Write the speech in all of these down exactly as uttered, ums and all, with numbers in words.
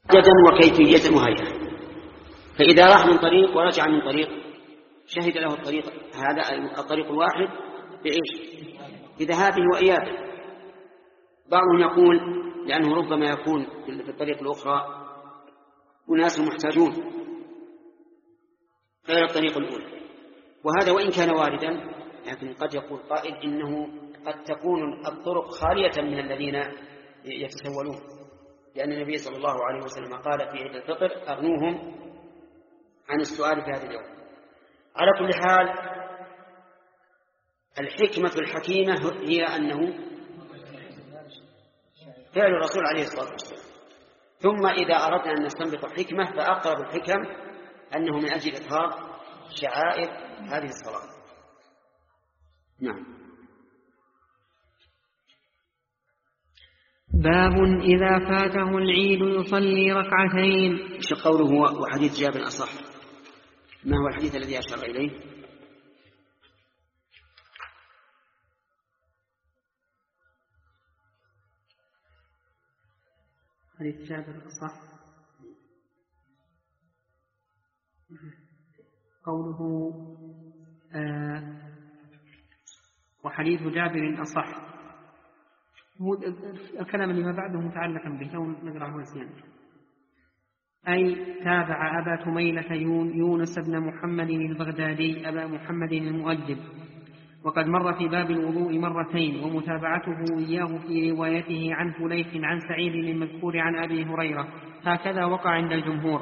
عددا وكيفية وهيئة. فإذا راح من طريق ورجع من طريق شهد له الطريق هذا الطريق الواحد بإيش؟ بذهابه وإيابه. بعضهم يقول لأنه ربما يكون في الطريق الأخرى أناس محتاجون غير الطريق الأولى، وهذا وإن كان واردا لكن قد يقول قائل إنه قد تكون الطرق خالية من الذين يتسولون، لأن النبي صلى الله عليه وسلم قال في عيد الفطر أغنوهم عن السؤال في هذا اليوم. على كل حال الحكمة الحكيمة هي أنه فعل الرسول عليه الصلاة والسلام. ثم إذا أردنا أن نستنبط حكمة فأقرب الحكم أنه من أجل إظهار شعائر هذه الصلاة. نعم. باب إذا فاته العيد يصلي ركعتين. ايش قوله وحديث جابر أصح؟ ما هو الحديث الذي أشار إليه؟ حديث جابر أصح قوله آه وحديث جابر أصح. الكلام اللي ما بعده متعلقا به لو نقرأه وزيان. أي تابع أبا تميلة يونس بن محمد البغدادي أبا محمد المؤدب، وقد مر في باب الوضوء مرتين، ومتابعته إياه في روايته عن فليح عن سعيد المذكور عن أبي هريرة هكذا وقع عند الجمهور.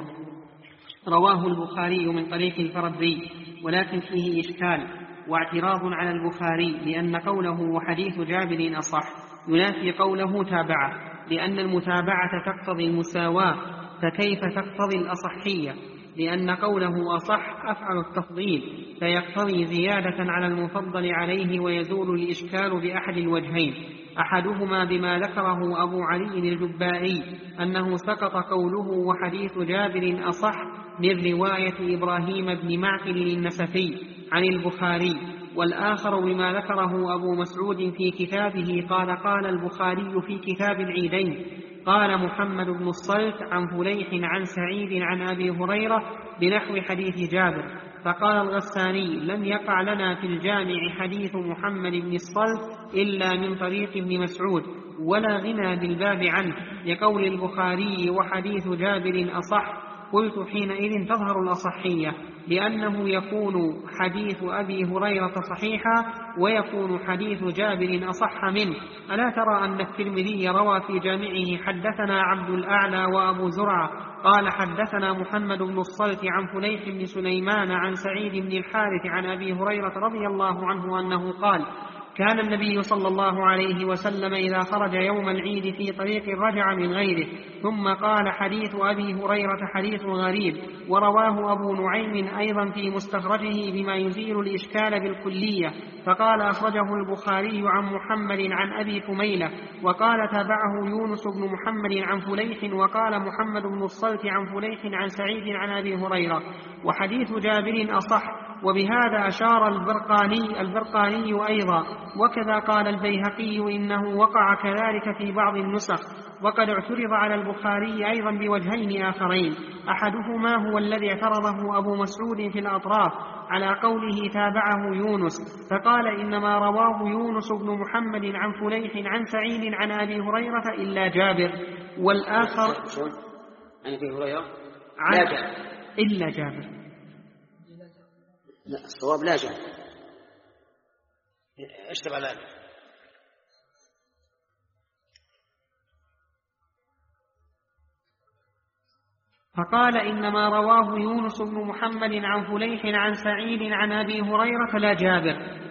رواه البخاري من طريق الفربري ولكن فيه إشكال واعتراض على البخاري، لأن قوله وحديث جابر أصح ينافي قوله تابعه، لأن المتابعة تقتضي المساواة فكيف تقتضي الأصحية؟ لأن قوله أصح أفعل التفضيل فيقتضي زيادة على المفضل عليه، ويزول الإشكال بأحد الوجهين، أحدهما بما ذكره أبو علي الجبائي أنه سقط قوله وحديث جابر أصح من رواية إبراهيم بن معقل النسفي عن البخاري، والآخر بما ذكره أبو مسعود في كتابه قال قال البخاري في كتاب العيدين قال محمد بن الصلت عن فليح عن سعيد عن أبي هريرة بنحو حديث جابر. فقال الغساني لم يقع لنا في الجامع حديث محمد بن الصلت إلا من طريق ابن مسعود، ولا غنى بالباب عنه، لقول البخاري وحديث جابر أصح. قلت حينئذ تظهر الأصحية، لأنه يكون حديث أبي هريرة صحيحا ويكون حديث جابر أصح منه. ألا ترى أن الترمذي روى في جامعه حدثنا عبد الأعلى وأبو زرعة قال حدثنا محمد بن الصلت عن فليح بن سليمان عن سعيد بن الحارث عن أبي هريرة رضي الله عنه أنه قال كان النبي صلى الله عليه وسلم إذا خرج يوم العيد في طريق رجع من غيره. ثم قال حديث أبي هريرة حديث غريب، ورواه أبو نعيم أيضا في مستخرجه بما يزيل الإشكال بالكلية، فقال أخرجه البخاري عن محمد عن أبي فميلة، وقال تابعه يونس بن محمد عن فليح، وقال محمد بن الصلت عن فليح عن سعيد عن أبي هريرة، وحديث جابر أصح. وبهذا أشار البرقاني, البرقاني أيضا، وكذا قال البيهقي إنه وقع كذلك في بعض النسخ. وقد اعترض على البخاري أيضا بوجهين آخرين، أحدهما هو الذي اعترضه أبو مسعود في الأطراف على قوله تابعه يونس، فقال إنما رواه يونس بن محمد عن فليح عن سعيد عن أبي هريرة إلا جابر. والآخر عن أبي هريرة لا جابر إلا جابر. لا الصواب لا جابر. اشتب على هذا. فقال إنما رواه يونس بن محمد عن فليح عن سعيد عن أبي هريرة لا جابر.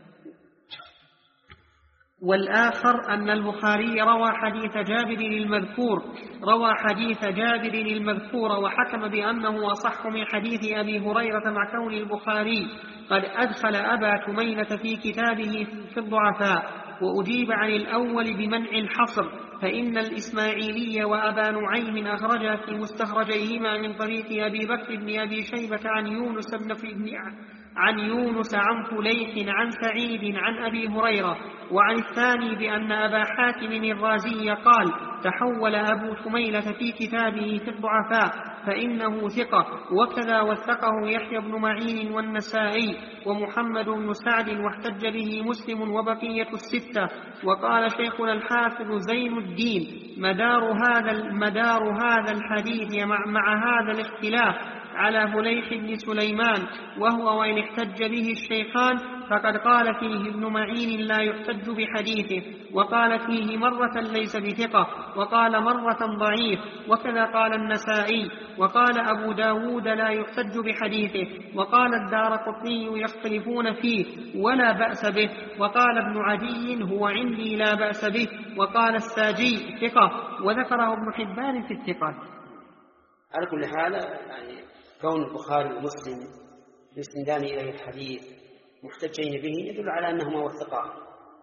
والآخر أن البخاري روى حديث جابر المذكور روى حديث جابر المذكور وحكم بأنه أصح من حديث أبي هريرة، مع كون البخاري قد أدخل أبا تميلة في كتابه في الضعفاء. وأجيب عن الأول بمنع الحصر، فإن الإسماعيلي وأبا نعيم أخرجا في مستخرجيهما من طريق أبي بكر بن أبي شيبة عن يونس بن عن يونس عن فليح عن سعيد عن أبي هريرة. وعن الثاني بأن أبا حاتم الرازي قال: تحول أبو ثميلة في كتابه في الضعفاء فإنه ثقة، وكذا وثقه يحيى بن معين والنسائي ومحمد بن سعد، واحتج به مسلم وبقية الستة. وقال شيخنا الحافظ زين الدين: مدار هذا مدار هذا الحديث مع, مع هذا الاختلاف على فليح بن سليمان، وهو وإن احتج به الشيخان فقد قال فيه ابن معين لا يحتج بحديثه، وقال فيه مرة ليس بثقة، وقال مرة ضعيف، وكذا قال النسائي. وقال أبو داود لا يحتج بحديثه، وقال الدارقطني يختلفون فيه ولا بأس به، وقال ابن عدي هو عندي لا بأس به، وقال الساجي ثقة، وذكره ابن حبان في الثقات. على كل حال يعني كون البخاري ومسلم يسندان إليه الحديث محتجين به يدل على أنهما وثقا،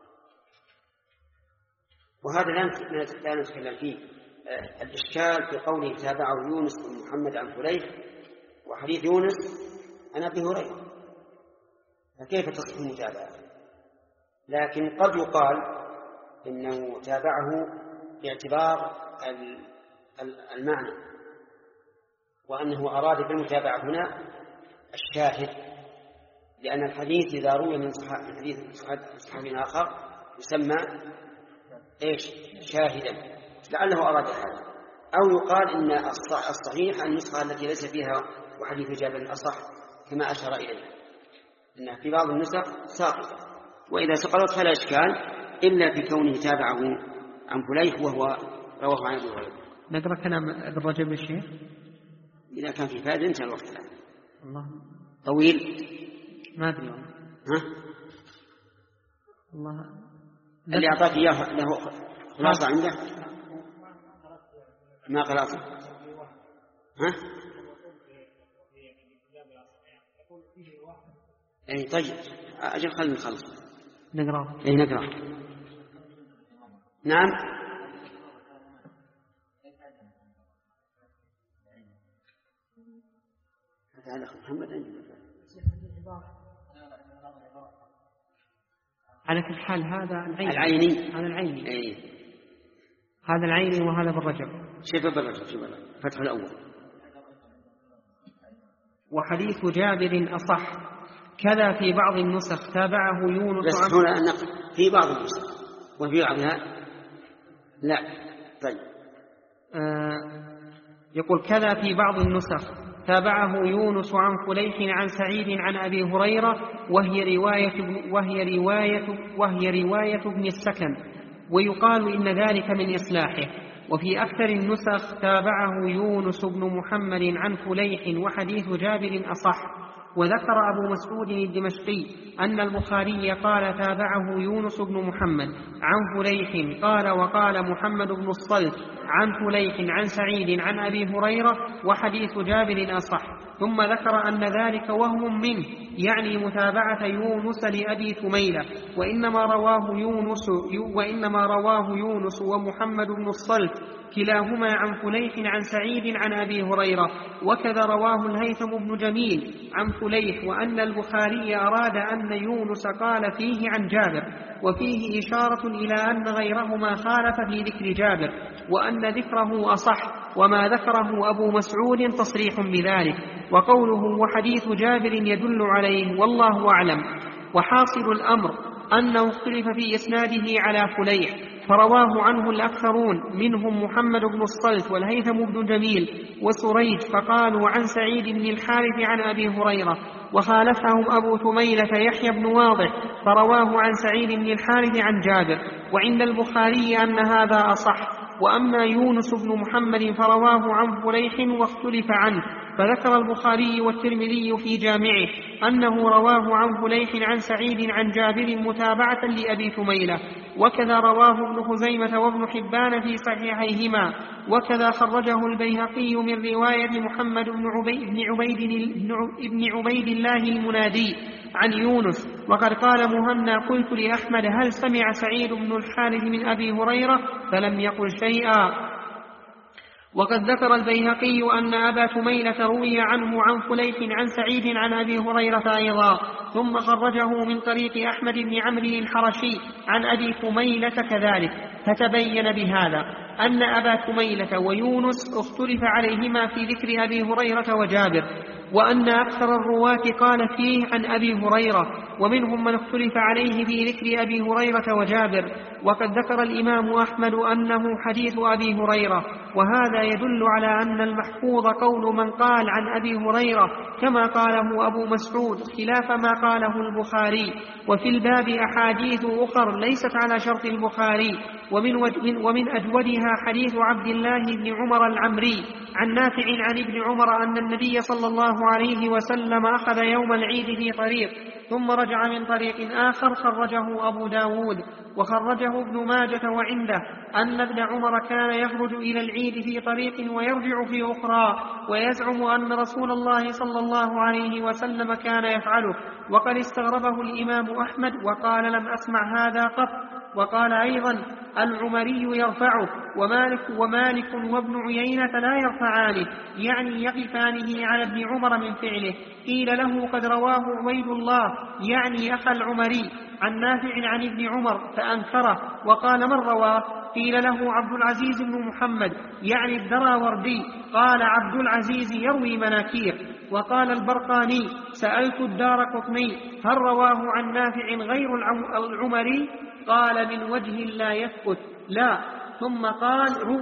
وهذا لا نتكلم فيه. الإشكال في قوله تابعه يونس بن محمد عن فليح، وحديث يونس عن أبي هريرة، فكيف تصح المتابعة؟ لكن قد يقال إنه تابعه باعتبار المعنى، وأنه أراد بالمتابعة هنا الشاهد، لأن الحديث إذا روي من حديث صحابي آخر يسمى إيش؟ شاهدا، لعله أراد هذا. أو يقال إن الصحيح النسخة التي ليس فيها وحديث جابر الأصح كما أشار إليه، إنها في بعض النسخ ساقطة، وإذا سقطت فلا إشكال إلا في كونه تابعه عن فليح وهو رواه عن أبي هريرة. نقرأ كلام ابن رجب الشيخ إذا كان في فائدة انتهى الوقت الآن. الله طويل ما أدري ها الله اللي أعطاك إياه له خلاصة عنده ما قراته ها أي طيب أجل خلنا نخلص نقرأ أي نقرأ نعم. هذا محمد على كل حال هذا العيني العيني هذا العيني أي. هذا العيني وهذا بالرجب. شوف بالرجب شوف فتح الأول. وحديث جابر أصح، كذا في بعض النسخ تابعه يونس. بس هنا النقل في بعض النسخ وفي بعضها لا. طيب آه يقول كذا في بعض النسخ تابعه يونس عن فليح عن سعيد عن أبي هريرة، وهي رواية وهي رواية وهي رواية ابن السكن، ويقال إن ذلك من إصلاحه. وفي أكثر النسخ تابعه يونس بن محمد عن فليح، وحديث جابر أصح. وذكر أبو مسعود الدمشقي أن البخاري قال تابعه يونس بن محمد عن فليح، قال وقال محمد بن الصلت عن فليح عن سعيد عن أبي هريرة، وحديث جابر أصح. ثم ذكر أن ذلك وهم منه، يعني متابعة يونس لأبي ثميلة، وإنما رواه يونس وإنما رواه يونس ومحمد بن الصلت كلاهما عن فليح عن سعيد عن أبي هريرة. وكذا رواه الهيثم بن جميل عن فليح، وأن البخاري أراد أن يونس قال فيه عن جابر، وفيه إشارة إلى أن غيرهما خالف في ذكر جابر، وأن ذكره أصح، وما ذكره أبو مسعود تصريح بذلك، وقوله وحديث جابر يدل عليه، والله أعلم. وحاصل الأمر أنه اختلف في إسناده على فليح، فرواه عنه الأكثرون منهم محمد بن الصلت والهيثم بن جميل وسريج، فقالوا عن سعيد بن الحارث عن أبي هريرة. وخالفهم أبو ثميلة يحيى بن واضح، فرواه عن سعيد بن الحارث عن جابر، وعند البخاري أن هذا أصح. وأما يونس بن محمد فرواه عن فليح واختلف عنه، فذكر البخاري والترمذي في جامعه أنه رواه عن فليح عن سعيد عن جابر متابعة لأبي ثميلة، وكذا رواه ابن خزيمة وابن حبان في صحيحيهما، وكذا خرجه البيهقي من رواية محمد بن عبيد, بن عبيد, بن عبيد الله المنادي عن يونس. وقد قال مهنا قلت لأحمد هل سمع سعيد بن الحارث من أبي هريرة؟ فلم يقل شيئا. وقد ذكر البيهقي أن أبا تميلة روي عنه عن فليح عن سعيد عن أبي هريرة أيضا، ثم خرجه من طريق أحمد بن عمرو الحرشي عن أبي تميلة كذلك. فتبين بهذا أن أبا تميلة ويونس اختلف عليهما في ذكر أبي هريرة وجابر، وأن أكثر الرواة قال فيه عن أبي هريرة، ومنهم من اختلف عليه في ذكر أبي هريرة وجابر. وقد ذكر الإمام أحمد أنه حديث أبي هريرة، وهذا يدل على أن المحفوظ قول من قال عن أبي هريرة كما قاله أبو مسعود خلاف ما قاله البخاري. وفي الباب أحاديث أخر ليست على شرط البخاري، ومن, ومن أجودها حديث عبد الله بن عمر العمري عن نافع عن ابن عمر أن النبي صلى الله عليه وسلم أخذ يوم العيد في طريق ثم رجع من طريق آخر، خرجه أبو داود وخرجه ابن ماجة وعنده أن ابن عمر كان يخرج إلى العيد في طريق ويرجع في أخرى، ويزعم أن رسول الله صلى الله عليه وسلم كان يفعله. وقد استغربه الإمام أحمد وقال لم أسمع هذا قط. وقال أيضا العمري يرفعه، ومالك, ومالك وابن عيينة لا يرفعانه، يعني يقفانه على ابن عمر من فعله. قيل له قد رواه عبيد الله يعني أخا العمري عن نافع عن ابن عمر فأنكره وقال من رواه؟ قيل له عبد العزيز بن محمد يعني الدراوردي، قال عبد العزيز يروي مناكير. وقال البرقاني سألت الدارقطني هل رواه عن نافع غير العمري؟ قال من وجه لا يثبت لا. ثم قال رو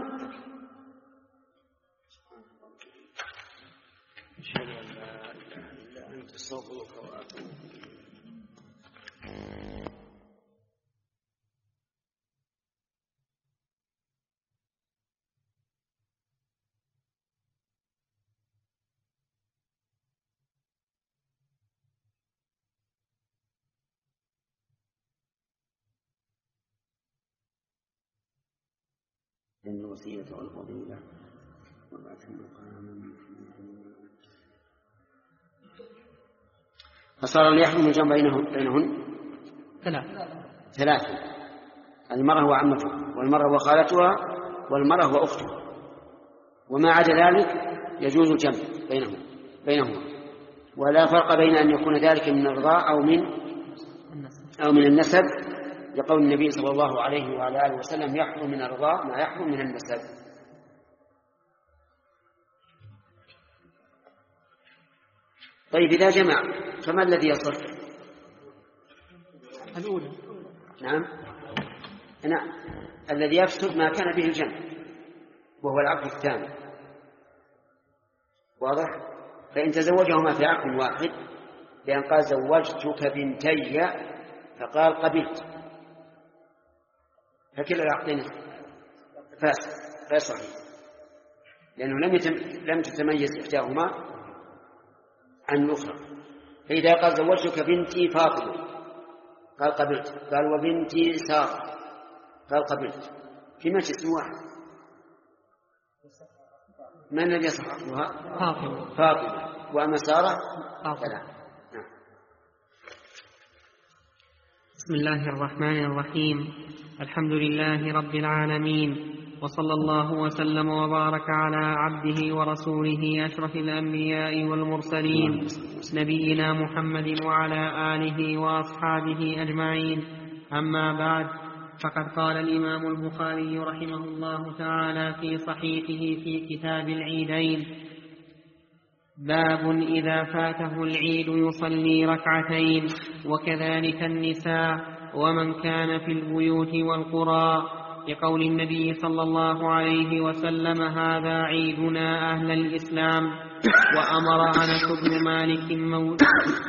إن الوصية والفضيلة وبعث المقام. فصار ليحكم الجمع بينهم بينهن ثلاث ثلاث المرأة وعمتها، والمرأة وخالتها، والمرأة وأختها، وما عدا ذلك يجوز الجمع بينهم بينهما، ولا فرق بين أن يكون ذلك من الرضاع أو من أو من النسب، لقول النبي صلى الله عليه وعلى آله وسلم يحرم من الرضاع ما يحرم من النسب. طيب إذا جمع فما الذي يصح؟ الأولى. نعم نعم الذي يفسد ما كان به الجمع وهو العقد الثاني، واضح؟ فإن تزوجهما في عقد واحد، لأن قال زوجتك بنتي فقال قبلت، فكلا العقدين فاسد غير صحيح، لأنه لم يتم لم تتميز إحداهما عن الأخرى. فإذا قال زوجتك بنتي فاطمة قال قبلت، قال وبنتي سارة قال قبلت، في مجلس واحد، من الذي يصح عقدها؟ فاطمة فاطمة وأما سارة فلا. بسم الله الرحمن الرحيم. الحمد لله رب العالمين، وصلى الله وسلم وبارك على عبده ورسوله أشرف الأنبياء والمرسلين نبينا محمد وعلى آله وأصحابه أجمعين. أما بعد، فقد قال الإمام البخاري رحمه الله تعالى في صحيحه في كتاب العيدين: باب إذا فاته العيد يصلي ركعتين، وكذلك النساء ومن كان في البيوت والقرى، لقول النبي صلى الله عليه وسلم: هذا عيدنا أهل الإسلام. وأمر أنس بن مالك مو...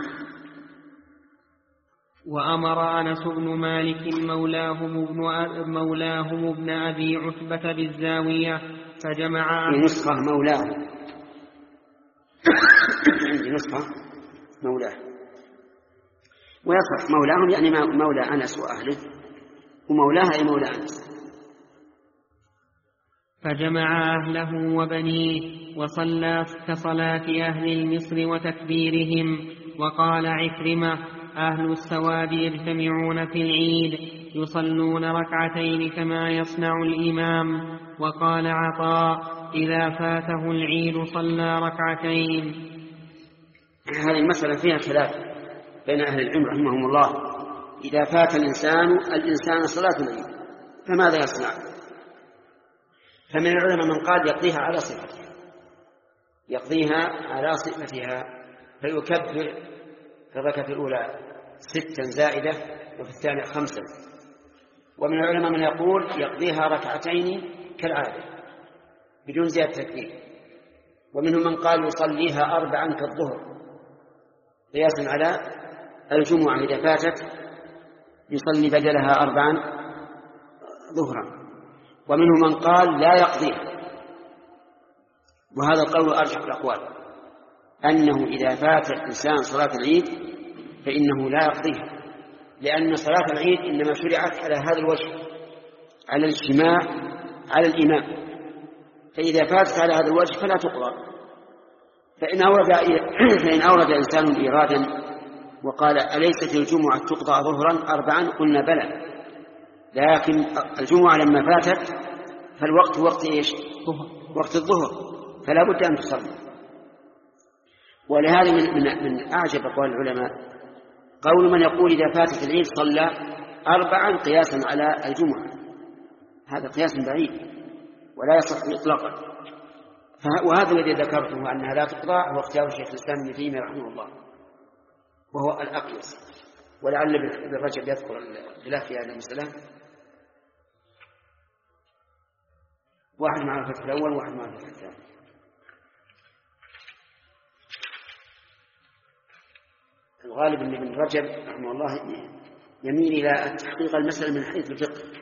وأمر أنس بن مالك مولاهم ابن مولاهم ابن أبي عتبة بالزاوية فجمع في نسخة مولاهم عندي نسخة مولاه، ويصح مولاهم يعني مولى أنس وأهله، ومولاه أي مولى أنس. فجمع أهله وبنيه وصلى كصلاة أهل المصر وتكبيرهم. وقال عكرمة: أهل السواد يجتمعون في العيد يصلون ركعتين كما يصنع الإمام. وقال عطاء: إذا فاته العيد صلى ركعتين. هذه المسألة فيها خلاف بين أهل العلم رحمهم الله. إذا فات الإنسان الإنسان صلاة العيد فماذا يصنع؟ فمن العلماء من قال يقضيها على صفتها يقضيها على صفتها فيكبر في الركعة الأولى ستا زائدة وفي الثانية خمسا. ومن العلماء من يقول يقضيها ركعتين كالعادة بدون زيادة تكبير. ومنهم من قال يصليها أربعا كالظهر قياسا على الجمعة إذا فاتت يصلي بدلها أربعا ظهرا. ومنهم من قال لا يقضيها، وهذا القول أرجح الأقوال، أنه إذا فات الإنسان صلاة العيد فإنه لا يقضيها، لأن صلاة العيد إنما شرعت على هذا الوجه، على الاجتماع على الإمام، فإذا فاتت على هذا الوجه فلا تقضى. فإن أورد, فإن أورد إنسان إيرادا وقال أليست الجمعة تقضى ظهرا أربعا؟ قلنا بلى، لكن الجمعة لما فاتت فالوقت وقت إيش؟ وقت الظهر، فلا بد أن تصلي. ولهذا من, من, من أعجب أقوال العلماء قول من يقول إذا فاتت العيد صلى أربعا قياسا على الجمعة. هذا قياس بعيد ولا يصح إطلاقا. وهذا الذي ذكرته أنها لا تقضى هو اختيار الشيخ الإسلام ابن تيمية رحمه الله، وهو الأقيس. ولعل ابن رجب يذكر الخلاف في هذه المسألة. واحد مع الفتح الأول وواحد مع الفتح الثاني. الغالب أن ابن رجب رحمه الله يميل إلى تحقيق المسألة من حيث الفقه.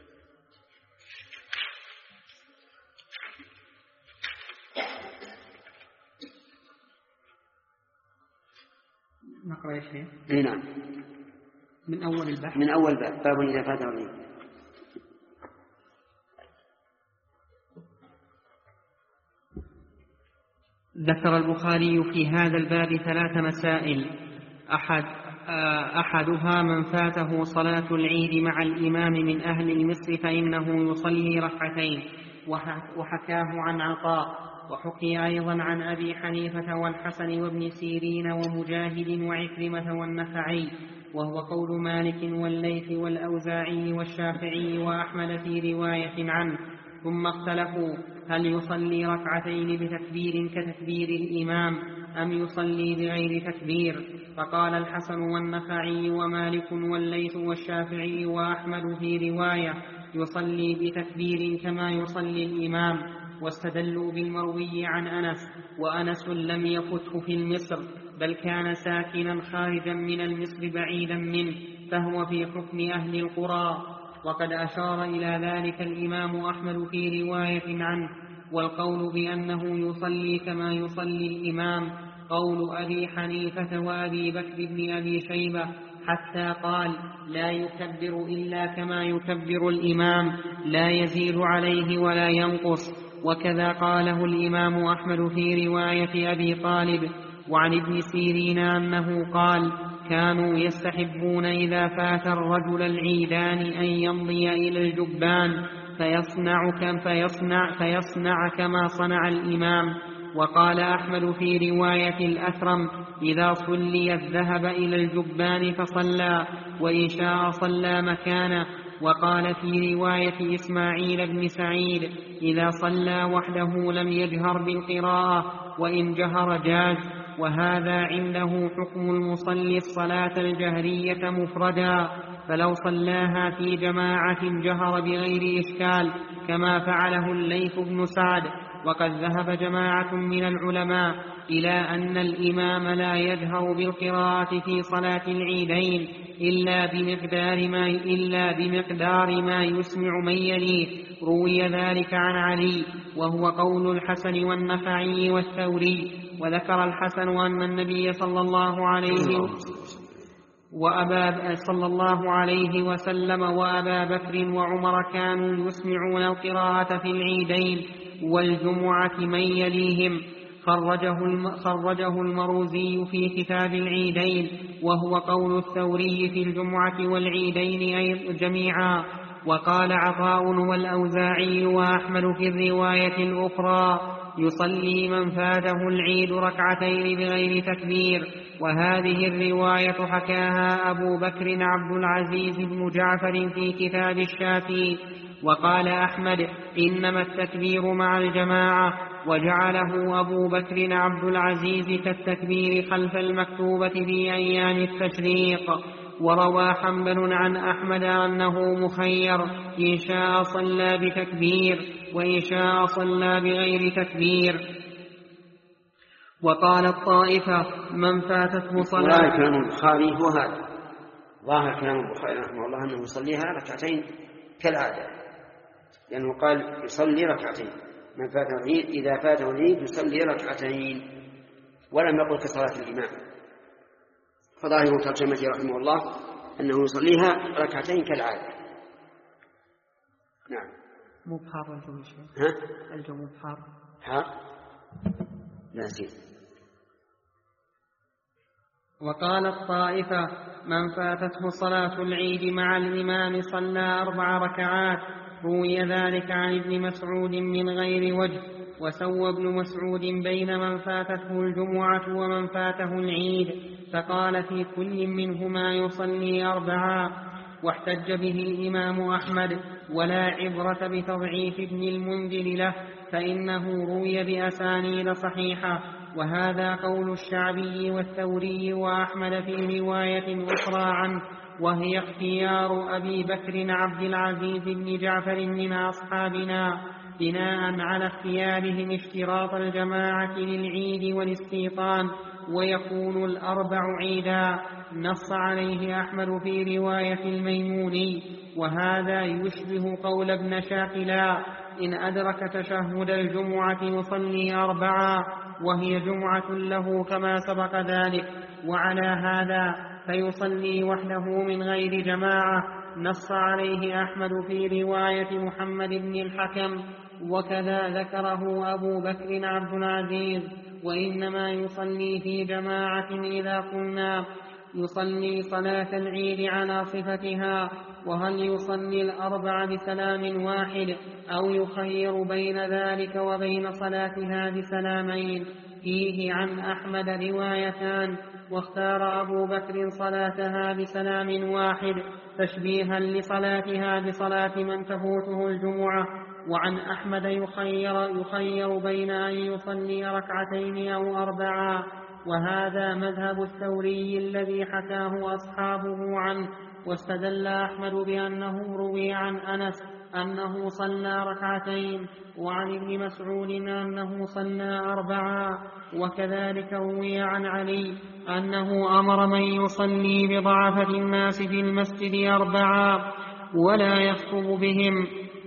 نقرأ يا شيخ. نعم. من أول البحث. من أول باب باب إذا فاته العيد. ذكر البخاري في هذا الباب ثلاث مسائل. أحد أحدها من فاته صلاة العيد مع الإمام من أهل مصر فإنه يصلي ركعتين، وحكاه عن عطاء. وحكي أيضا عن أبي حنيفة والحسن وابن سيرين ومجاهد وعكرمة والنخعي، وهو قول مالك والليث والأوزاعي والشافعي وأحمد في رواية عنه. ثم اختلفوا هل يصلي ركعتين بتكبير كتكبير الإمام أم يصلي بغير تكبير، فقال الحسن والنخعي ومالك والليث والشافعي وأحمد في رواية يصلي بتكبير كما يصلي الإمام، واستدلوا بالمروي عن أنس، وأنس لم يفته في المصر بل كان ساكنا خارجا من المصر بعيدا منه، فهو في حكم أهل القرى. وقد أشار إلى ذلك الإمام أحمد في رواية عنه. والقول بأنه يصلي كما يصلي الإمام قول أبي حنيفة وأبي بكر بن أبي شيبة، حتى قال لا يكبر إلا كما يكبر الإمام لا يزيد عليه ولا ينقص. وكذا قاله الإمام أحمد في رواية أبي طالب وعن ابن سيرين أنه قال كانوا يستحبون إذا فات الرجل العيدان أن يمضي إلى الجبان فيصنع, كم فيصنع, فيصنع كما صنع الإمام. وقال أحمد في رواية الأثرم إذا صلي الذهب إلى الجبان فصلى، وإن شاء صلى مكانه. وقال في رواية إسماعيل بن سعيد إذا صلى وحده لم يجهر بالقراءة، وإن جهر جاز. وهذا عنده حكم المصلي الصلاة الجهرية مفردا، فلو صلاها في جماعة جهر بغير إشكال كما فعله الليث بن سعد. وقد ذهب جماعة من العلماء إلى أن الإمام لا يجهر بالقراءة في صلاة العيدين إلا بمقدار ما, إلا بمقدار ما يسمع من يليه. روي ذلك عن علي وهو قول الحسن والنخعي والثوري. وذكر الحسن أن النبي صلى الله عليه وأبا صلى الله عليه وسلم وأبا بكر وعمر كانوا يسمعون القراءة في العيدين والجمعة من يليهم. خرجه, خرجه المروزي في كتاب العيدين، وهو قول الثوري في الجمعة والعيدين جميعا. وقال عطاء والأوزاعي وأحمد في الرواية الأخرى: يصلي من فاته العيد ركعتين بغير تكبير. وهذه الرواية حكاها أبو بكر عبد العزيز بن جعفر في كتاب الشافي. وقال أحمد: إنما التكبير مع الجماعة، وجعله أبو بكر عبد العزيز كالتكبير خلف المكتوبة في أيام التشريق. وروى حنبل عن أحمد أنه مخير، إن شاء صلى بتكبير وإن شاء صلى بغير تكبير. وقال الطائفة: من فاتته صلاة. ظاهر كلام البخاري هو هذا، ظاهر كلام البخاري رحمه الله أنه يصليها ركعتين كالعادة، لأنه قال يصلي ركعتين، من فاته العيد إذا فاته العيد يصلي ركعتين، ولم يقل كصلاة الإمام. فظاهر ترجمته رحمه الله أنه يصليها ركعتين كالعادة. نعم. مبحر الجو شيء. ها؟ الجو مبحر. حار؟ لا زين. وقال الطائفة: من فاتته صلاة العيد مع الإمام صلى أربع ركعات. روي ذلك عن ابن مسعود من غير وجه. وسوى ابن مسعود بين من فاتته الجمعة ومن فاته العيد، فقال في كل منهما يصلي أربعا. واحتج به الإمام أحمد، ولا عبرة بتضعيف ابن المنذر له، فإنه روي بأسانيد صحيحة. وهذا قول الشعبي والثوري وأحمد في رواية أخرى عنه، وهي اختيار أبي بكر عبد العزيز بن جعفر من أصحابنا، بناء على اختيارهم اشتراط الجماعة للعيد والاستيطان، ويكون الأربع عيدا. نص عليه أحمد في رواية الميموني. وهذا يشبه قول ابن شاكلا: إن أدرك تشهد الجمعة يصلي أربعا، وهي جمعة له كما سبق ذلك. وعلى هذا فيصلي وحده من غير جماعة. نص عليه أحمد في رواية محمد بن الحكم، وكذا ذكره أبو بكر عبد العزيز. وإنما يصلي في جماعة إذا كنا يصلي صلاة العيد على صفتها. وهل يصلي الأربع بسلام واحد أو يخير بين ذلك وبين صلاتها بسلامين؟ فيه عن أحمد روايتان، واختار أبو بكر صلاتها بسلام واحد تشبيها لصلاتها بصلاة من تفوته الجمعة. وعن أحمد يخير, يخير بين أن يصلي ركعتين أو أربعا. وهذا مذهب الثوري الذي حكاه أصحابه عنه. واستدل أحمد بأنه روي عن أنس أنه صلى ركعتين، وعن ابن مسعود أنه صلى أربعا. وكذلك روي عن علي أنه أمر من يصلي بضعفة الناس في المسجد أربعا ولا يخطب بهم.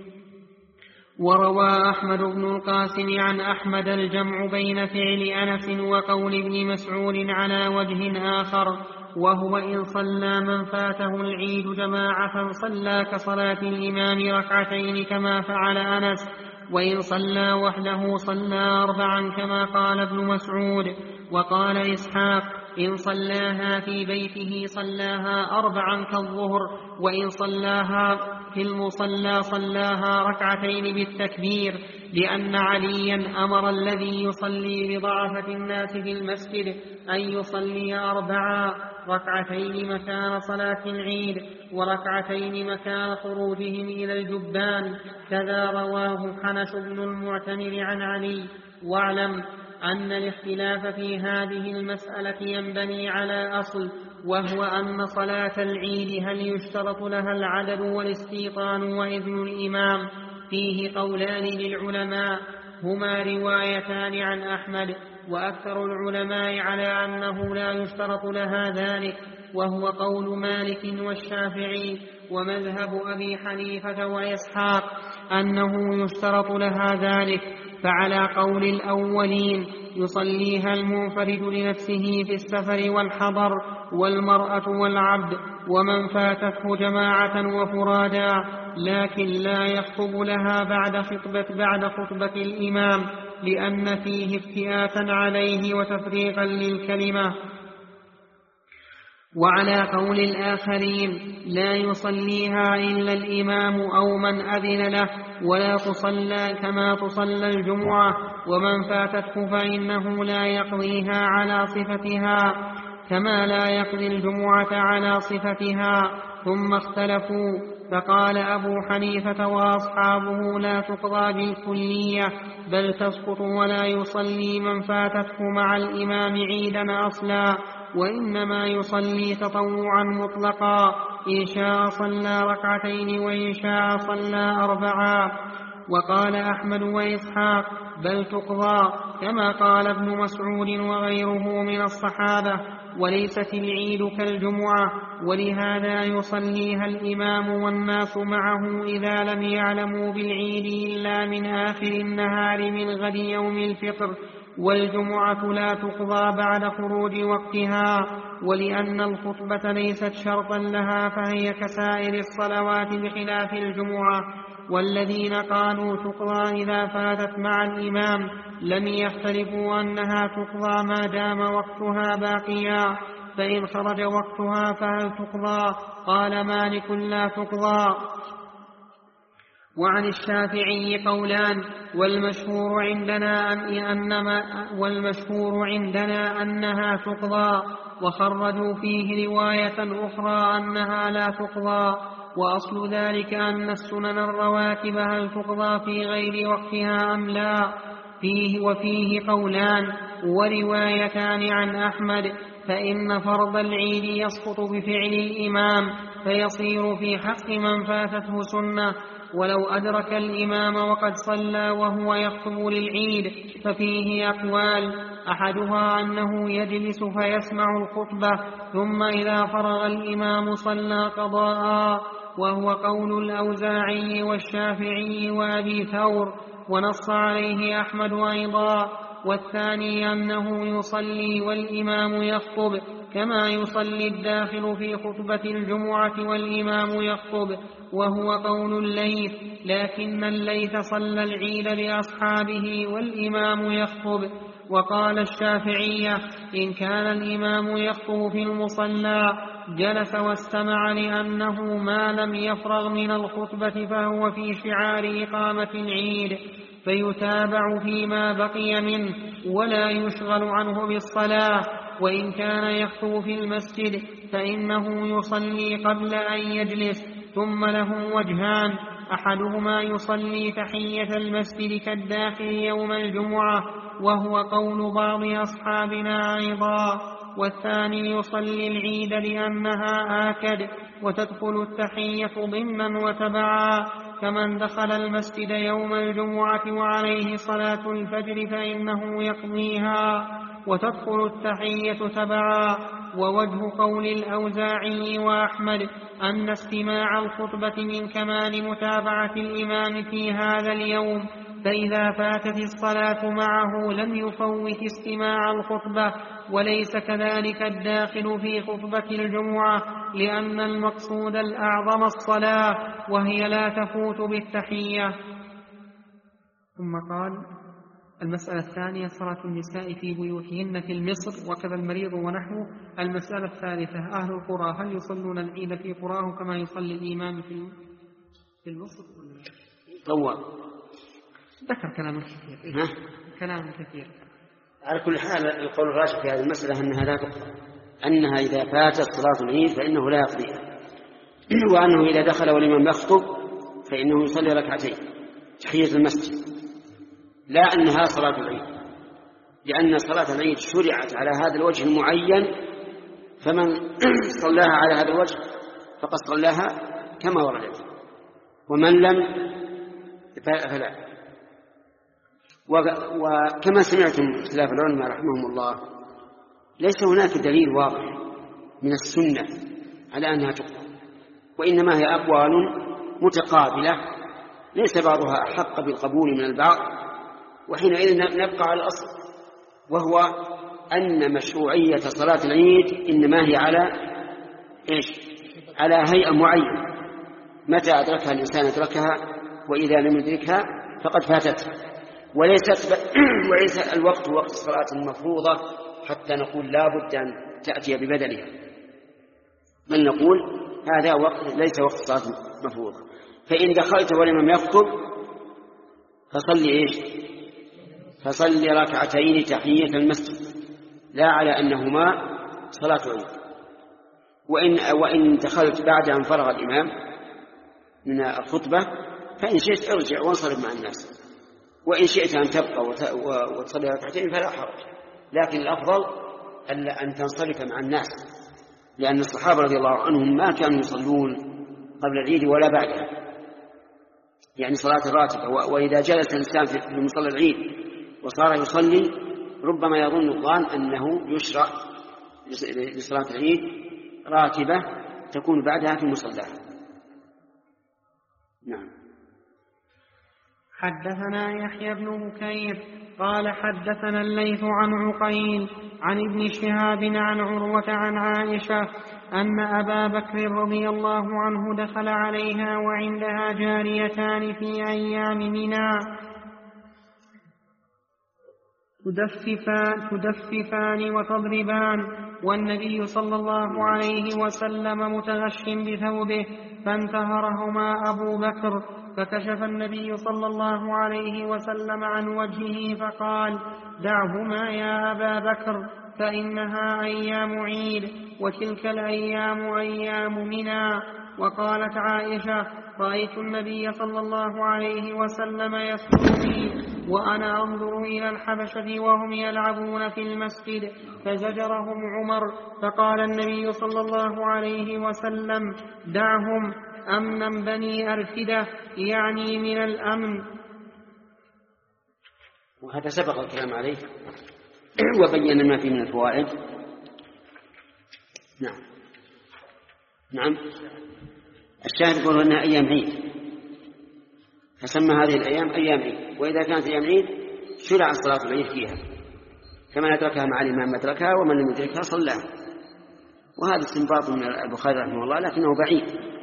وروى أحمد بن القاسم عن أحمد الجمع بين فعل أنس وقول ابن مسعود على وجه آخر، وهو إن صلى من فاته العيد جماعة صلى كصلاة الإمام ركعتين كما فعل أنس، وإن صلى وحده صلى أربعا كما قال ابن مسعود. وقال إسحاق: إن صلاها في بيته صلاها أربعا كالظهر، وإن صلاها في المصلى صلاها ركعتين بالتكبير، لأن عليا أمر الذي يصلي بضعفة الناس في المسجد أن يصلي أربعا، ركعتين مكان صلاة العيد وركعتين مكان خروجهم إلى الجبان. كذا رواه حنش بن المعتمر عن علي. واعلم أن الاختلاف في هذه المسألة ينبني على أصل، وهو أن صلاة العيد هل يشترط لها العدد والاستيطان وإذن الإمام؟ فيه قولان للعلماء، هما روايتان عن أحمد، وأكثر العلماء على أنه لا يشترط لها ذلك، وهو قول مالك والشافعي ومذهب أبي حنيفة وإسحاق أنه يشترط لها ذلك. فعلى قول الأولين يصليها المنفرد لنفسه في السفر والحضر والمرأة والعبد ومن فاتته جماعة وفرادا، لكن لا يخطب لها بعد خطبة, بعد خطبة الإمام، لأن فيه افتئاتا عليه وتفريقا للكلمة. وعلى قول الآخرين لا يصليها إلا الإمام أو من أذن له، ولا تصلى كما تصلى الجمعة، ومن فاتته فإنه لا يقضيها على صفتها كما لا يقضي الجمعة على صفتها. ثم اختلفوا، فقال أبو حنيفة وأصحابه لا تقضى بالكلية بل تسقط، ولا يصلي من فاتته مع الإمام عيدا أصلا، وإنما يصلي تطوعا مطلقا، إن شاء صلى ركعتين وإن شاء صلى أربعا. وقال أحمد وإسحاق بل تقضى، كما قال ابن مسعود وغيره من الصحابة، وليست العيد كالجمعة، ولهذا يصليها الإمام والناس معه إذا لم يعلموا بالعيد إلا من آخر النهار من غد يوم الفطر، والجمعة لا تقضى بعد خروج وقتها، ولأن الخطبة ليست شرطا لها فهي كسائر الصلوات بخلاف الجمعة. والذين قالوا تقضى إذا فاتت مع الإمام لم يختلفوا أنها تقضى ما دام وقتها باقيا، فإن خرج وقتها فهل تقضى؟ قال مالك لا تقضى. وعن الشافعي قولان، والمشهور عندنا أن أنما والمشهور عندنا أنها تقضى، وخرجوا فيه رواية أخرى أنها لا تقضى. وأصل ذلك أن السنن الرواتب هل تقضى في غير وقتها أم لا؟ فيه وفيه قولان وروايتان عن أحمد، فإن فرض العيد يسقط بفعل الإمام فيصير في حق من فاتته سنة، ولو أدرك الإمام وقد صلى وهو يخطب للعيد ففيه أقوال، أحدها أنه يجلس فيسمع الخطبة ثم إذا فرغ الإمام صلى قضاء، وهو قول الأوزاعي والشافعي وأبي ثور، ونص عليه أحمد أيضا. والثاني أنه يصلي والإمام يخطب كما يصلي الداخل في خطبة الجمعة والإمام يخطب، وهو قول الليث، لكن الليث صلى العيد لأصحابه والإمام يخطب. وقال الشافعية إن كان الإمام يخطب في المصلى جلس واستمع، لأنه ما لم يفرغ من الخطبة فهو في شعار إقامة العيد، فيتابع فيما بقي منه ولا يشغل عنه بالصلاة. وإن كان يخطب في المسجد فإنه يصلي قبل أن يجلس، ثم له وجهان، أحدهما يصلي تحية المسجد كالداخل يوم الجمعة، وهو قول بعض أصحابنا أيضا، والثاني يصلي العيد لأنها آكد، وتدخل التحية ضمنا وتبعا، كمن دخل المسجد يوم الجمعة وعليه صلاة الفجر فإنه يقضيها، وتدخل التحية تبعا. ووجه قول الأوزاعي وأحمد أن استماع الخطبة من كمال متابعة الإمام في هذا اليوم، فإذا فاتت الصلاة معه لم يفوت استماع الخطبة، وليس كذلك الداخل في خطبة الجمعة، لأن المقصود الأعظم الصلاة، وهي لا تفوت بالتحية. ثم قال المسألة الثانية صلاة النساء في بيوتهن في المصر وكذا المريض ونحوه. المسألة الثالثة أهل القرى هل يصلون العيد في قراهم كما يصلي الإمام في المصر؟ طوال ذكر كلام كثير ها؟ كلام كثير. على كل حال القول الراجح في هذه المسألة أنها لا تقضى، أنها إذا فاتت صلاة العيد فإنه لا يقضيها، وأنه إذا دخل والإمام يخطب فإنه يصلي ركعتين تحية المسجد، لا أنها صلاة العيد، لأن صلاة العيد شرعت على هذا الوجه المعين، فمن صلاها على هذا الوجه فقد صلاها كما وردت، ومن لم فلا. وكما سمعتم اختلاف العلماء رحمهم الله، ليس هناك دليل واضح من السنة على أنها تقضى، وإنما هي أقوال متقابلة ليس بعضها أحق بالقبول من البعض، وحينئذ نبقى على الأصل، وهو أن مشروعية صلاة العيد إنما هي على إيش؟ على هيئة معينة، متى أدركها الإنسان أدركها، وإذا لم يدركها فقد فاتته، وليست وليس الوقت وقت الصلاة المفروضة حتى نقول لا بد أن تأتي ببدلها. بل نقول هذا وقت ليس وقت صلاة مفروضة. فإن دخلت والإمام يخطب فصلي إيش؟ فصلي ركعتين تحية المسجد، لا على أنهما صلاة عيد. وإن, وإن دخلت بعد أن فرغ الإمام من الخطبة فإن شئت ارجع وانصرف مع الناس، وإن شئت أن تبقى وتصلي ركعتين فلا حرج، لكن الأفضل أن تنصرف مع الناس، لأن الصحابة رضي الله عنهم ما كانوا يصلون قبل العيد ولا بعدها، يعني صلاة الراتبة. وإذا جلس الإنسان في مصلى العيد وصار يصلي ربما يظن الظان أنه يشرع لصلاة العيد راتبة تكون بعدها في مصلاه. نعم. حدثنا يحيى بن بكير قال حدثنا الليث عن عقيل عن ابن شهاب عن عروة عن عائشة أن أبا بكر رضي الله عنه دخل عليها وعندها جاريتان في أيام منى تدففان, تدففان وتضربان، والنبي صلى الله عليه وسلم متغش بثوبه، فانتهرهما أبو بكر، فكشف النبي صلى الله عليه وسلم عن وجهه فقال: دعهما يا أبا بكر فإنها أيام عيد، وتلك الأيام أيام منى. وقالت عائشة: رأيت النبي صلى الله عليه وسلم يسرني وأنا أنظر إلى الحبشة وهم يلعبون في المسجد، فزجرهم عمر، فقال النبي صلى الله عليه وسلم: دعهم، أمنا بني أرفدة، يعني من الأمن. وهذا سبق الكلام عليه وبينا ما فيه من الفوائد. نعم نعم الشاهد يقول أنها أيام عيد، فسمى هذه الأيام أيام عيد، وإذا كانت أيام عيد شرع الصلاة العيد فيها، كما أدركها مع الإمام أدركها ومن لم يدركها صلاها. وهذا استنباط من البخاري رحمه الله لكنه بعيد.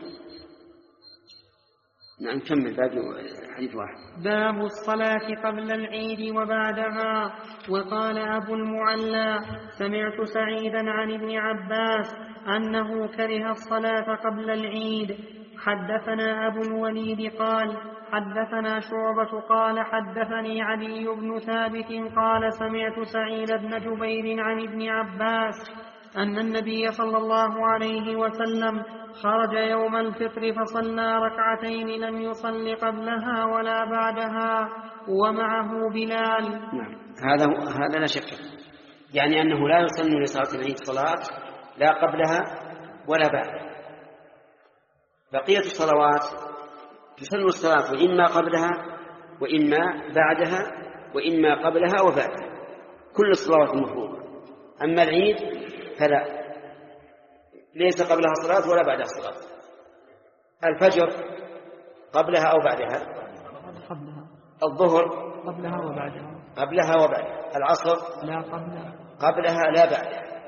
نعم نكمل باقي حديث واحد. باب الصلاة قبل العيد وبعدها. وقال أبو المعلى: سمعت سعيدا عن ابن عباس أنه كره الصلاة قبل العيد. حدثنا أبو الوليد قال حدثنا شعبة قال حدثني علي بن ثابت قال سمعت سعيد بن جبير عن ابن عباس أن النبي صلى الله عليه وسلم خرج يوم الفطر فصلى ركعتين لم يصل قبلها ولا بعدها ومعه بلال. نعم هذا هذا لا شك، يعني أنه لا يصلي لصلاة العيد صلاة لا قبلها ولا بعدها. بقية الصلوات تسن الصلاة إما قبلها وإما بعدها وإما قبلها وبعدها، كل الصلوات المفروضة. أما العيد فلا، ليس قبلها صلاة ولا بعدها صلاة. الفجر قبلها أو بعدها؟ قبلها. الظهر قبلها وبعدها. قبلها وبعدها. العصر لا قبلها. قبلها لا بعدها.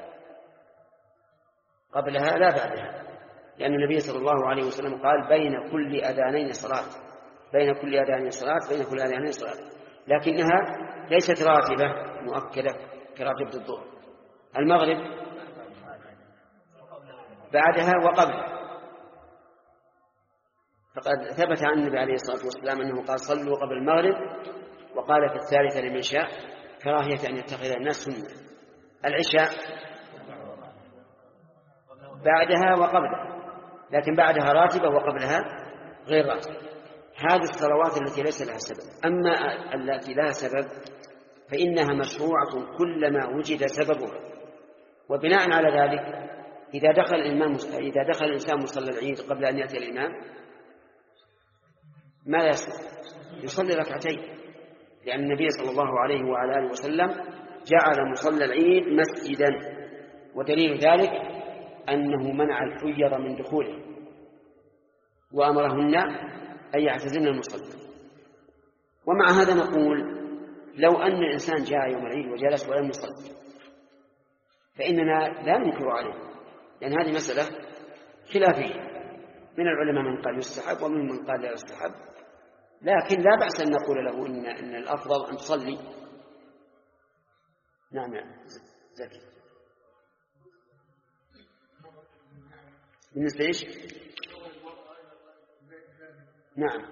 قبلها لا بعدها، لأن النبي صلى الله عليه وسلم قال: بين كل أذانين صلاة، بين كل أذانين صلاة، بين كل أذانين صلاة، لكنها ليست راتبة مؤكدة كراتبة الظهر. المغرب بعدها وقبلها، فقد ثبت عن النبي عليه الصلاة والسلام أنه قال: صلوا قبل المغرب، وقال في الثالثة لمن شاء كراهية أن يتخذ الناس سنة. العشاء بعدها وقبلها، لكن بعدها راتبة وقبلها غير راتبة. هذه الصلوات التي ليس لها سبب. أما التي لها سبب فإنها مشروعة كلما وجد سببها. وبناء على ذلك إذا دخل الإمام إذا دخل الإنسان مصلى العيد قبل أن يأتي الإمام ماذا يصنع؟ يصلي ركعتين، لأن النبي صلى الله عليه وعلى آله وسلم جعل مصلى العيد مسجدا، ودليل ذلك أنه منع الحيض من دخوله وأمرهن أن يعتزلن المصلى. ومع هذا نقول: لو أن الإنسان جاء يوم العيد وجلس ولم يصلي فإننا لا ننكر عليه، لأن هذه مسألة خلافية، من العلماء من قال يستحب ومن من قال لا يستحب، لكن لا بأس أن نقول له إن, إن الأفضل أن تصلي. نعم يا زكي. بالنسبة إيش؟ نعم.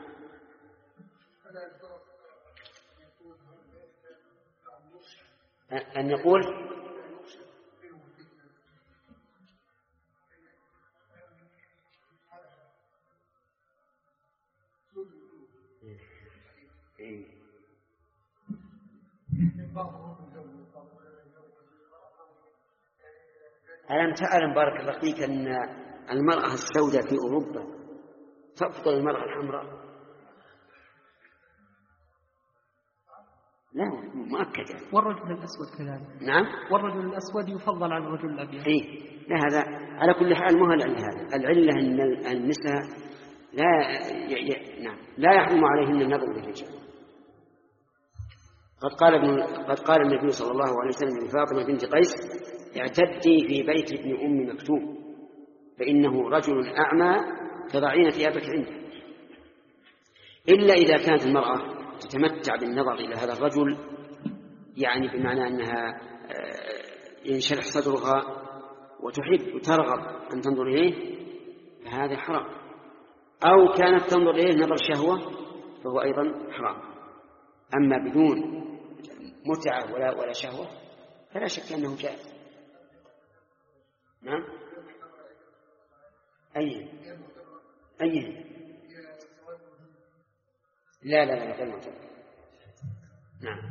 أن يقول ألم تعلم بارك الله فيك أن المرأة السوداء في أوروبا تفضل المرأة الحمراء؟ لا مؤكد يعني. والرجل الأسود كذلك. نعم. والرجل الأسود يفضل على الرجل الأبيض. إيه لا هذا على كل حال مو العلة هذا العلة أن النساء لا ي... ي... نعم لا يحرم عليهن النظر للرجال. قد قال ابن قد قال النبي صلى الله عليه وسلم لفاطمة بنت قيس اعتدي في بيت ابن أم مكتوم فإنه رجل أعمى تضعين ثيابك عنده. إلا إذا كانت المرأة تتمتع بالنظر إلى هذا الرجل يعني بمعنى أنها ينشرح صدرها وتحب وترغب أن تنظر إليه فهذا حرام، أو كانت تنظر إليه نظر شهوة فهو أيضا حرام. أما بدون متعة ولا ولا شهوة فلا شك أنه جائز. نعم. أي أي لا لا لا غير معتبر. نعم.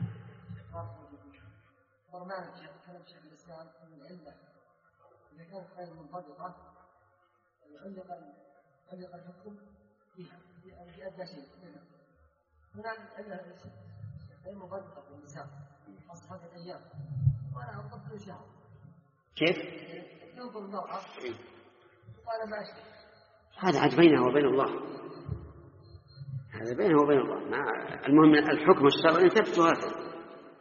برنامج كلام شيخ الإسلام من العلة إذا كانت غير منضبطة العلة علق الحكم فيها بأدنى شيء هنا العلة غير منضبطة في النساء خاصة هذه الأيام وأنا أضبط شهر. كيف؟ ينظر المرأة وقال ماشي. هذا عاد بينه وبين الله، هذا بينه وبين الله. مع المهم الحكم الشرعي ثبت هذا،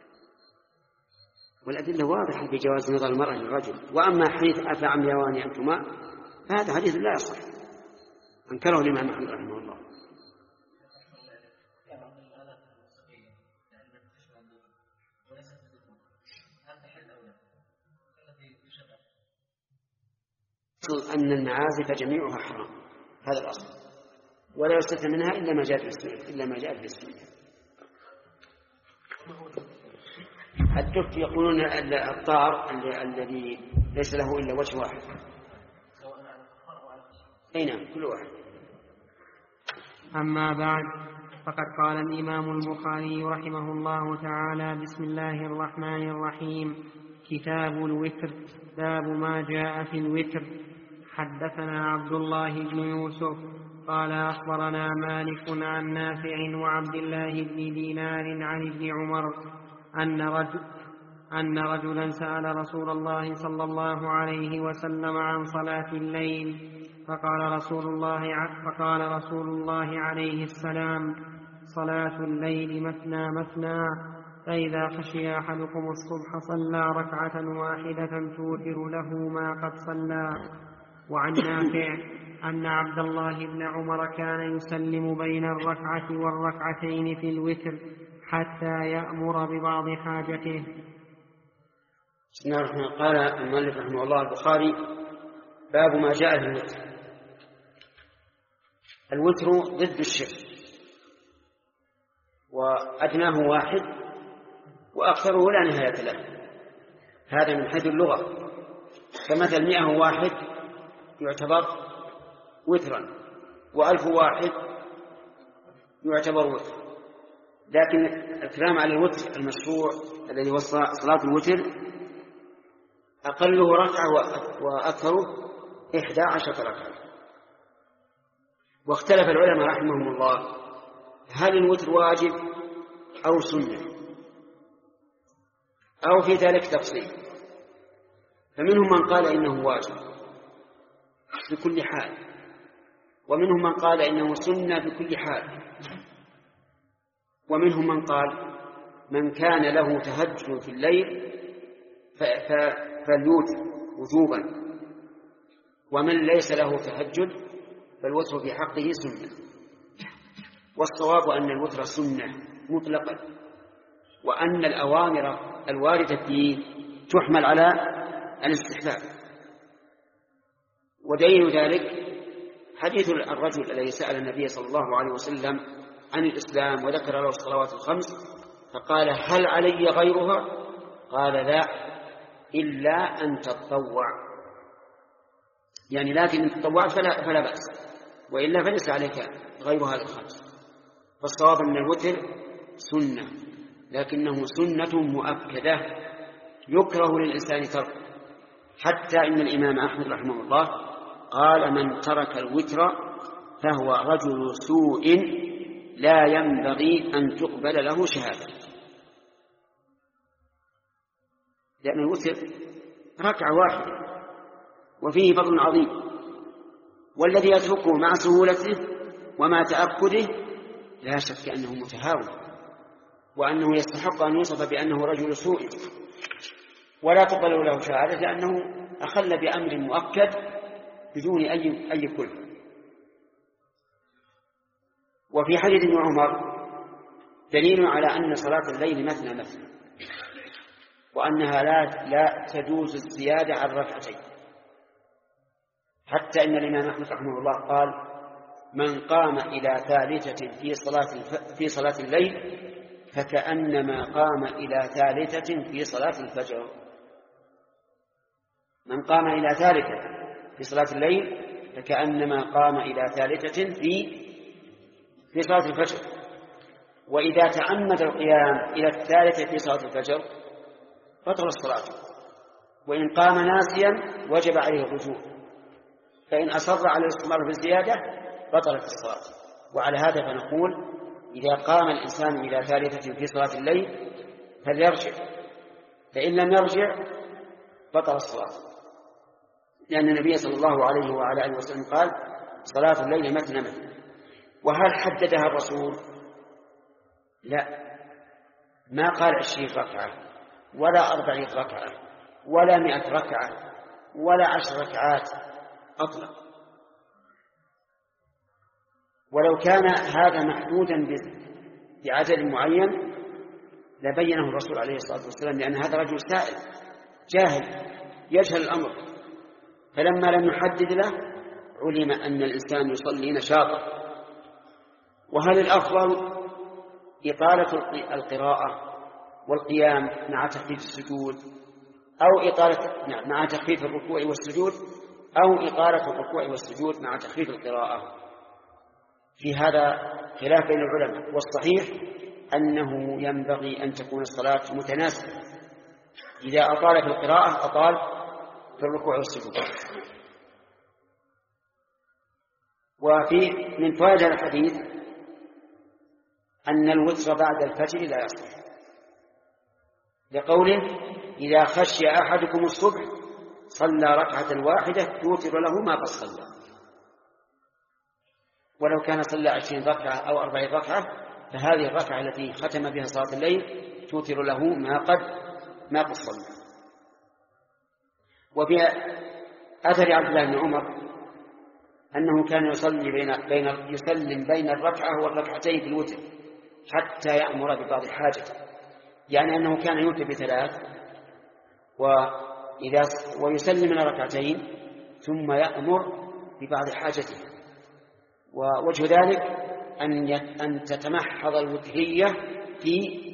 والأدلة واضحة في جواز نظر المرأة للرجل. وأما حديث أفعميواني أنتما فهذا حديث لا يصح، أنكره الإمام أحمد رحمه الله. أن المعازف جميعها حرام، هذا الأصل، ولا يستثنى منها إلا ما جاء في السنة إلا ما جاء في السنة. الدف يقولون الطار الذي ليس له إلا وجه واحد. أي نعم كل واحد. أما بعد فقد قال الإمام البخاري رحمه الله تعالى: بسم الله الرحمن الرحيم. كتاب الوتر. باب ما جاء في الوتر. حدثنا عبد الله بن يوسف قال أخبرنا مالك عن نافع وعبد الله بن دينار عن ابن عمر أن رجل أن رجلا سأل رسول الله صلى الله عليه وسلم عن صلاة الليل فقال رسول الله فقال رسول الله عليه السلام: صلاة الليل مثنى مثنى، فإذا خشي أحدكم الصبح صلى ركعة واحدة توتر له ما قد صلى. وعن نافع أن عبد الله بن عمر كان يسلم بين الركعة والركعتين في الوتر حتى يأمر ببعض حاجته. بسم الله الرحمن الرحيم. قال المؤلف رحمه الله البخاري: باب ما جاء في الوتر. الوتر ضد الشرك، وأدناه واحد وأكثره لا نهاية له. هذا من حيث اللغة، فمثل مئة واحد يعتبر وترا، وألف واحد يعتبر وتر. لكن الكلام على الوتر المشروع الذي هو صلاة الوتر أقله ركعة وأكثره إحدى عشرة ركعة. واختلف العلماء رحمهم الله هل الوتر واجب أو سنة، أو في ذلك تفصيل. فمنهم من قال إنه واجب بكل حال، ومنهم من قال إنه سنة بكل حال، ومنهم من قال من كان له تهجد في الليل فليوتر وجوبا، ومن ليس له تهجد فالوتر في حقه سنة. والصواب أن الوتر سنة مطلقا، وأن الأوامر الواردة فيه تحمل على الاستحباب. ودليل ذلك حديث الرجل الذي سأل النبي صلى الله عليه وسلم عن الإسلام وذكر له الصلوات الخمس فقال هل علي غيرها؟ قال لا، إلا أن تتطوع، يعني لكن إن تطوعت فلا, فلا بأس، وإلا فليس عليك غير هذه الخمس. فالصواب أن الوتر سنة، لكنه سنة مؤكدة يكره للإنسان تركه، حتى إن الإمام أحمد رحمه الله قال من ترك الوتر فهو رجل سوء لا ينبغي أن تقبل له شهادة، لأن الوتر ركعة واحدة وفيه فضل عظيم، والذي يتركه مع سهولته ومع تأكده لا شك أنه متهاون، وأنه يستحق أن يوصف بأنه رجل سوء ولا تقبل له شهادة، لأنه أخل بأمر مؤكد بدون أي أي كل. وفي حديث ابن عمر دليل على أن صلاة الليل مثنى مثنى، وأنها لا لا تجوز الزيادة عن ركعتين، حتى إن الإمام أحمد رحمه الله قال من قام إلى ثالثة في صلاة في صلاة الليل فكأنما قام إلى ثالثة في صلاة الفجر. من قام إلى ثالثة في صلاة الليل فكأنما قام إلى ثالثة في في صلاة الفجر. وإذا تعمد القيام إلى الثالثة في صلاة الفجر بطل الصلاة، وإن قام ناسيا وجب عليه الرجوع، فإن أصر على الاستمرار في الزيادة بطلت الصلاة. وعلى هذا فنقول إذا قام الإنسان إلى ثالثة في صلاة الليل فليرجع، فإن لم يرجع بطل الصلاة، لأن النبي صلى الله عليه وعلى آله وسلم قال صلاة الليل مثنى مثنى. وهل حددها الرسول؟ لا، ما قال عشرين ركعة ولا أربعين ركعة ولا مئة ركعة ولا عشر ركعات، أطلق. ولو كان هذا محدودا بعدد معين لبينه الرسول عليه الصلاة والسلام، لأن هذا رجل سائل جاهل يجهل الأمر، فلما لم يحدد له علم أن الإنسان يصلي نشاطا. وهل الأفضل إطالة القراءة والقيام مع تخفيف السجود، أو إطالة مع تخفيف الركوع والسجود، أو إطالة الركوع والسجود مع تخفيف القراءة؟ في هذا خلاف بين العلماء، والصحيح أنه ينبغي أن تكون الصلاة متناسبة، إذا أطال في القراءة أطال في الركوع والسجود. وفي من فوائد هذا الحديث أن الوتر بعد الفجر لا يصح، لقوله إذا خشي أحدكم الصبح صلى ركعة واحدة توتر له ما قد صلى. ولو كان صلى عشرين ركعة أو أربعين ركعة فهذه الركعة التي ختم بها صلاة الليل توتر له ما قد ما قد صلى. وفي أثر عبد الله بن عمر أنه كان يصلي بين بين يسلم بين الركعة والركعتين في الوتر حتى يأمر ببعض حاجته، يعني أنه كان يوتر بثلاث وإذا ويسلم من ركعتين ثم يأمر ببعض حاجته. ووجه ذلك أن أن تتمحض الوترية في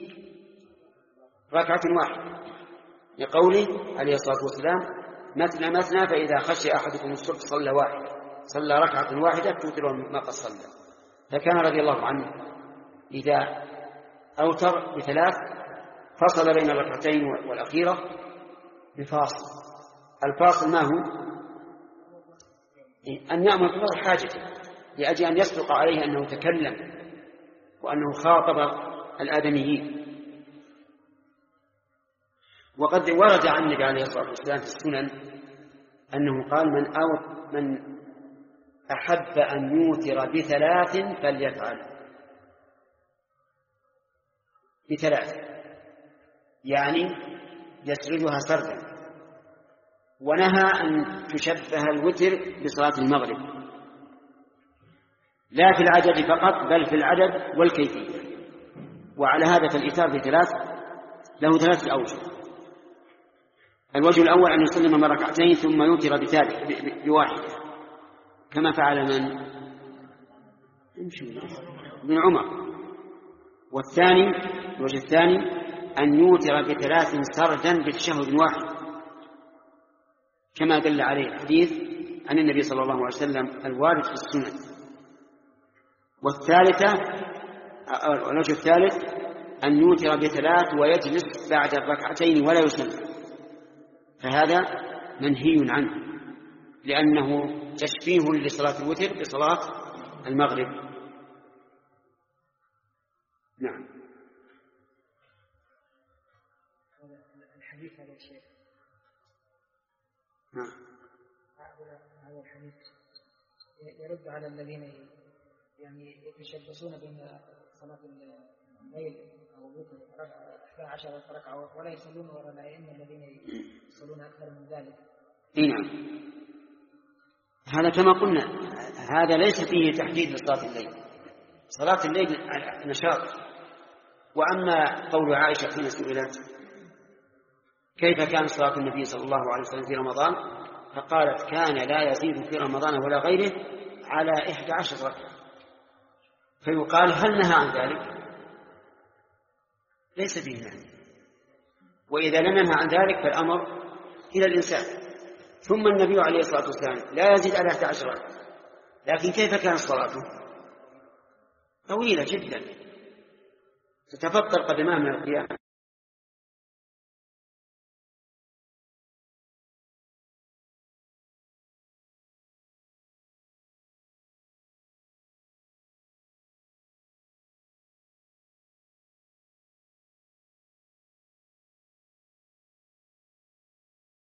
ركعة واحدة، لقوله عليه الصلاة والسلام مثنى مثنى فإذا خشي أحدكم الصبح صلى واحد صلى ركعة واحدة توتر ما قد صلى. فكان رضي الله عنه إذا أوتر بثلاث فصل بين الركعتين والأخيرة بفاصل. الفاصل ما هو؟ أن يأمر ببعض حاجته لأجل أن يصدق عليه أنه تكلم وأنه خاطب الآدميين. وقد ورد عن النبي عليه الصلاة والسلام في السنن أنه قال من أو من أحب أن يوتر بثلاث فليفعل بثلاث، يعني يسردها سردا. ونهى أن تشبه الوتر بصلاة المغرب، لا في العدد فقط بل في العدد والكيفية. وعلى هذا فالإيتار في ثلاث له ثلاثة أوجه. الوجه الأول أن يسلم من ركعتين ثم يوتر بواحدة، كما فعل من ابن عمر. والثاني الوجه الثاني أن يوتر بثلاث سردا بتشهد واحد كما دل عليه الحديث عن النبي صلى الله عليه وسلم الوارد في السنن. والثالثة الوجه الثالث أن يوتر بثلاث ويجلس بعد الركعتين ولا يسلم، فهذا منهي عنه لأنه تشبيه لصلاة الوتر بصلاة المغرب. نعم. الحديث هذا الشيء نعم. هذا الحديث يرد على الذين يعني يتشبثون بين صلاة الليل أو الوتر إحدى عشرة ركعة ولا يصلون وراء الأئمة الذين يصلون أكثر من ذلك. نعم. هذا كما قلنا هذا ليس فيه تحديد لصلاة الليل. صلاة الليل نشاط. وأما قول عائشة حين سئلت كيف كان صلاة النبي صلى الله عليه وسلم في رمضان فقالت كان لا يزيد في رمضان ولا غيره على إحدى عشر ركعة. فيقال هل نهى عن ذلك؟ ليس فيه نهي. وإذا لم ينهى عن ذلك فالأمر إلى الإنسان. ثم النبي عليه الصلاة والسلام لا يزيد على إحدى عشر ركعة، لكن كيف كانت صلاته؟ طويلة جدا تتفطر قدماه من القيام.